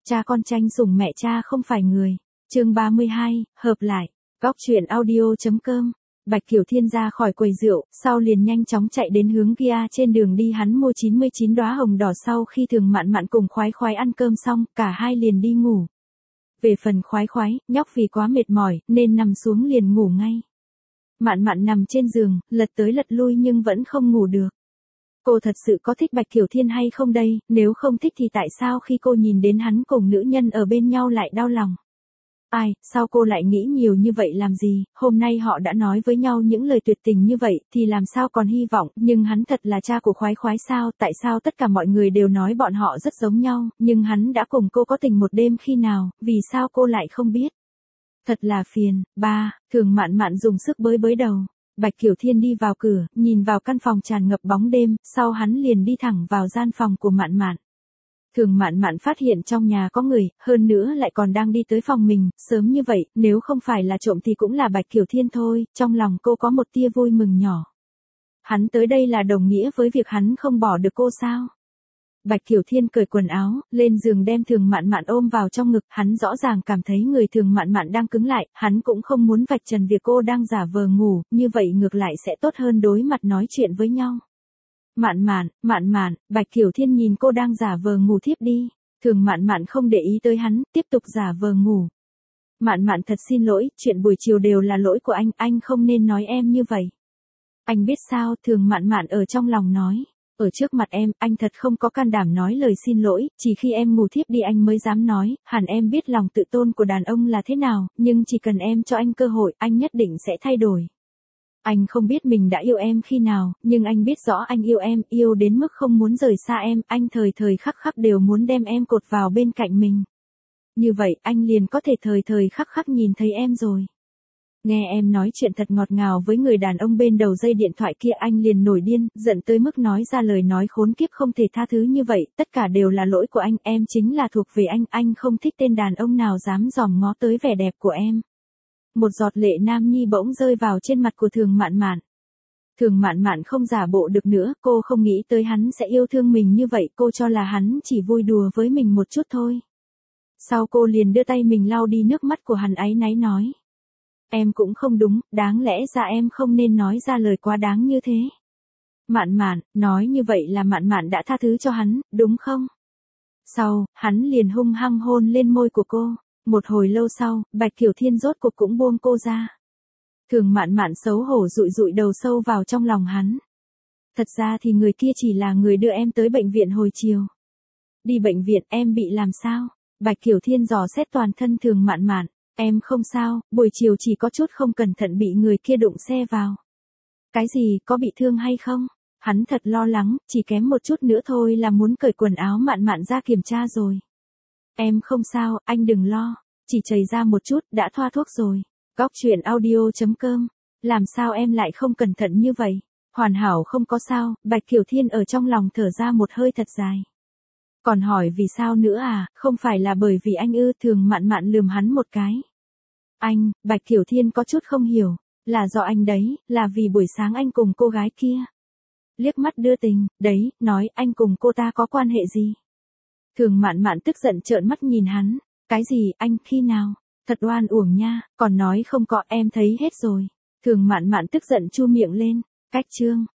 Cha con tranh sủng mẹ cha không phải người. Chương 32, hợp lại. Góc truyện audio.com. Bạch Kiểu Thiên ra khỏi quầy rượu, sau liền nhanh chóng chạy đến hướng kia, trên đường đi hắn mua 99 đóa hồng đỏ. Sau khi Thường Mạn Mạn cùng Khoái Khoái ăn cơm xong, cả hai liền đi ngủ. Về phần Khoái Khoái, nhóc vì quá mệt mỏi nên nằm xuống liền ngủ ngay. Mạn Mạn nằm trên giường, lật tới lật lui nhưng vẫn không ngủ được. Cô thật sự có thích Bạch Kiểu Thiên hay không đây, nếu không thích thì tại sao khi cô nhìn đến hắn cùng nữ nhân ở bên nhau lại đau lòng? Ai, sao cô lại nghĩ nhiều như vậy làm gì, hôm nay họ đã nói với nhau những lời tuyệt tình như vậy, thì làm sao còn hy vọng, nhưng hắn thật là cha của Khoái Khoái sao, tại sao tất cả mọi người đều nói bọn họ rất giống nhau, nhưng hắn đã cùng cô có tình một đêm khi nào, vì sao cô lại không biết? Thật là phiền. Thường Mạn Mạn dùng sức bới bới đầu. Bạch Kiểu Thiên đi vào cửa, nhìn vào căn phòng tràn ngập bóng đêm, sau hắn liền đi thẳng vào gian phòng của Mạn Mạn. Thường Mạn Mạn phát hiện trong nhà có người, hơn nữa lại còn đang đi tới phòng mình, sớm như vậy, nếu không phải là trộm thì cũng là Bạch Kiểu Thiên thôi, trong lòng cô có một tia vui mừng nhỏ. Hắn tới đây là đồng nghĩa với việc hắn không bỏ được cô sao? Bạch Kiểu Thiên cởi quần áo, lên giường đem Thường Mạn Mạn ôm vào trong ngực, hắn rõ ràng cảm thấy người Thường Mạn Mạn đang cứng lại, hắn cũng không muốn vạch trần việc cô đang giả vờ ngủ, như vậy ngược lại sẽ tốt hơn đối mặt nói chuyện với nhau. Mạn Mạn, Bạch Kiểu Thiên nhìn cô đang giả vờ ngủ thiếp đi. Thường Mạn Mạn không để ý tới hắn, tiếp tục giả vờ ngủ. Mạn Mạn thật xin lỗi, chuyện buổi chiều đều là lỗi của anh không nên nói em như vậy. Anh biết sao, Thường Mạn Mạn ở trong lòng nói. Ở trước mặt em, anh thật không có can đảm nói lời xin lỗi, chỉ khi em ngủ thiếp đi anh mới dám nói, hẳn em biết lòng tự tôn của đàn ông là thế nào, nhưng chỉ cần em cho anh cơ hội, anh nhất định sẽ thay đổi. Anh không biết mình đã yêu em khi nào, nhưng anh biết rõ anh yêu em, yêu đến mức không muốn rời xa em, anh thời thời khắc khắc đều muốn đem em cột vào bên cạnh mình. Như vậy, anh liền có thể thời thời khắc khắc nhìn thấy em rồi. Nghe em nói chuyện thật ngọt ngào với người đàn ông bên đầu dây điện thoại kia, anh liền nổi điên, giận tới mức nói ra lời nói khốn kiếp không thể tha thứ như vậy, tất cả đều là lỗi của anh, em chính là thuộc về anh không thích tên đàn ông nào dám dòm ngó tới vẻ đẹp của em. Một giọt lệ nam nhi bỗng rơi vào trên mặt của Thường Mạn Mạn. Thường Mạn Mạn không giả bộ được nữa, cô không nghĩ tới hắn sẽ yêu thương mình như vậy, cô cho là hắn chỉ vui đùa với mình một chút thôi. Sau cô liền đưa tay mình lau đi nước mắt của hắn, áy náy nói. Em cũng không đúng, đáng lẽ ra em không nên nói ra lời quá đáng như thế. Mạn Mạn, nói như vậy là Mạn Mạn đã tha thứ cho hắn, đúng không? Sau, hắn liền hung hăng hôn lên môi của cô. Một hồi lâu sau, Bạch Kiểu Thiên rốt cuộc cũng buông cô ra. Thường Mạn Mạn xấu hổ dụi dụi đầu sâu vào trong lòng hắn. Thật ra thì người kia chỉ là người đưa em tới bệnh viện hồi chiều. Đi bệnh viện, em bị làm sao? Bạch Kiểu Thiên dò xét toàn thân Thường Mạn Mạn. Em không sao, buổi chiều chỉ có chút không cẩn thận bị người kia đụng xe vào. Cái gì, có bị thương hay không? Hắn thật lo lắng, chỉ kém một chút nữa thôi là muốn cởi quần áo Mạn Mạn ra kiểm tra rồi. Em không sao, anh đừng lo, chỉ chảy ra một chút, đã thoa thuốc rồi. Góc truyện audio.com. Làm sao em lại không cẩn thận như vậy? Hoàn hảo không có sao, Bạch Kiểu Thiên ở trong lòng thở ra một hơi thật dài. Còn hỏi vì sao nữa à, không phải là bởi vì anh ư? Thường Mạn Mạn lườm hắn một cái. Anh, Bạch Kiểu Thiên có chút không hiểu, là do anh đấy, là vì buổi sáng anh cùng cô gái kia. Liếc mắt đưa tình, đấy, nói anh cùng cô ta có quan hệ gì? Thường Mạn Mạn tức giận trợn mắt nhìn hắn. Cái gì, anh, khi nào? Thật oan uổng nha, còn nói không có, em thấy hết rồi. Thường Mạn Mạn tức giận chu miệng lên. Cách chương.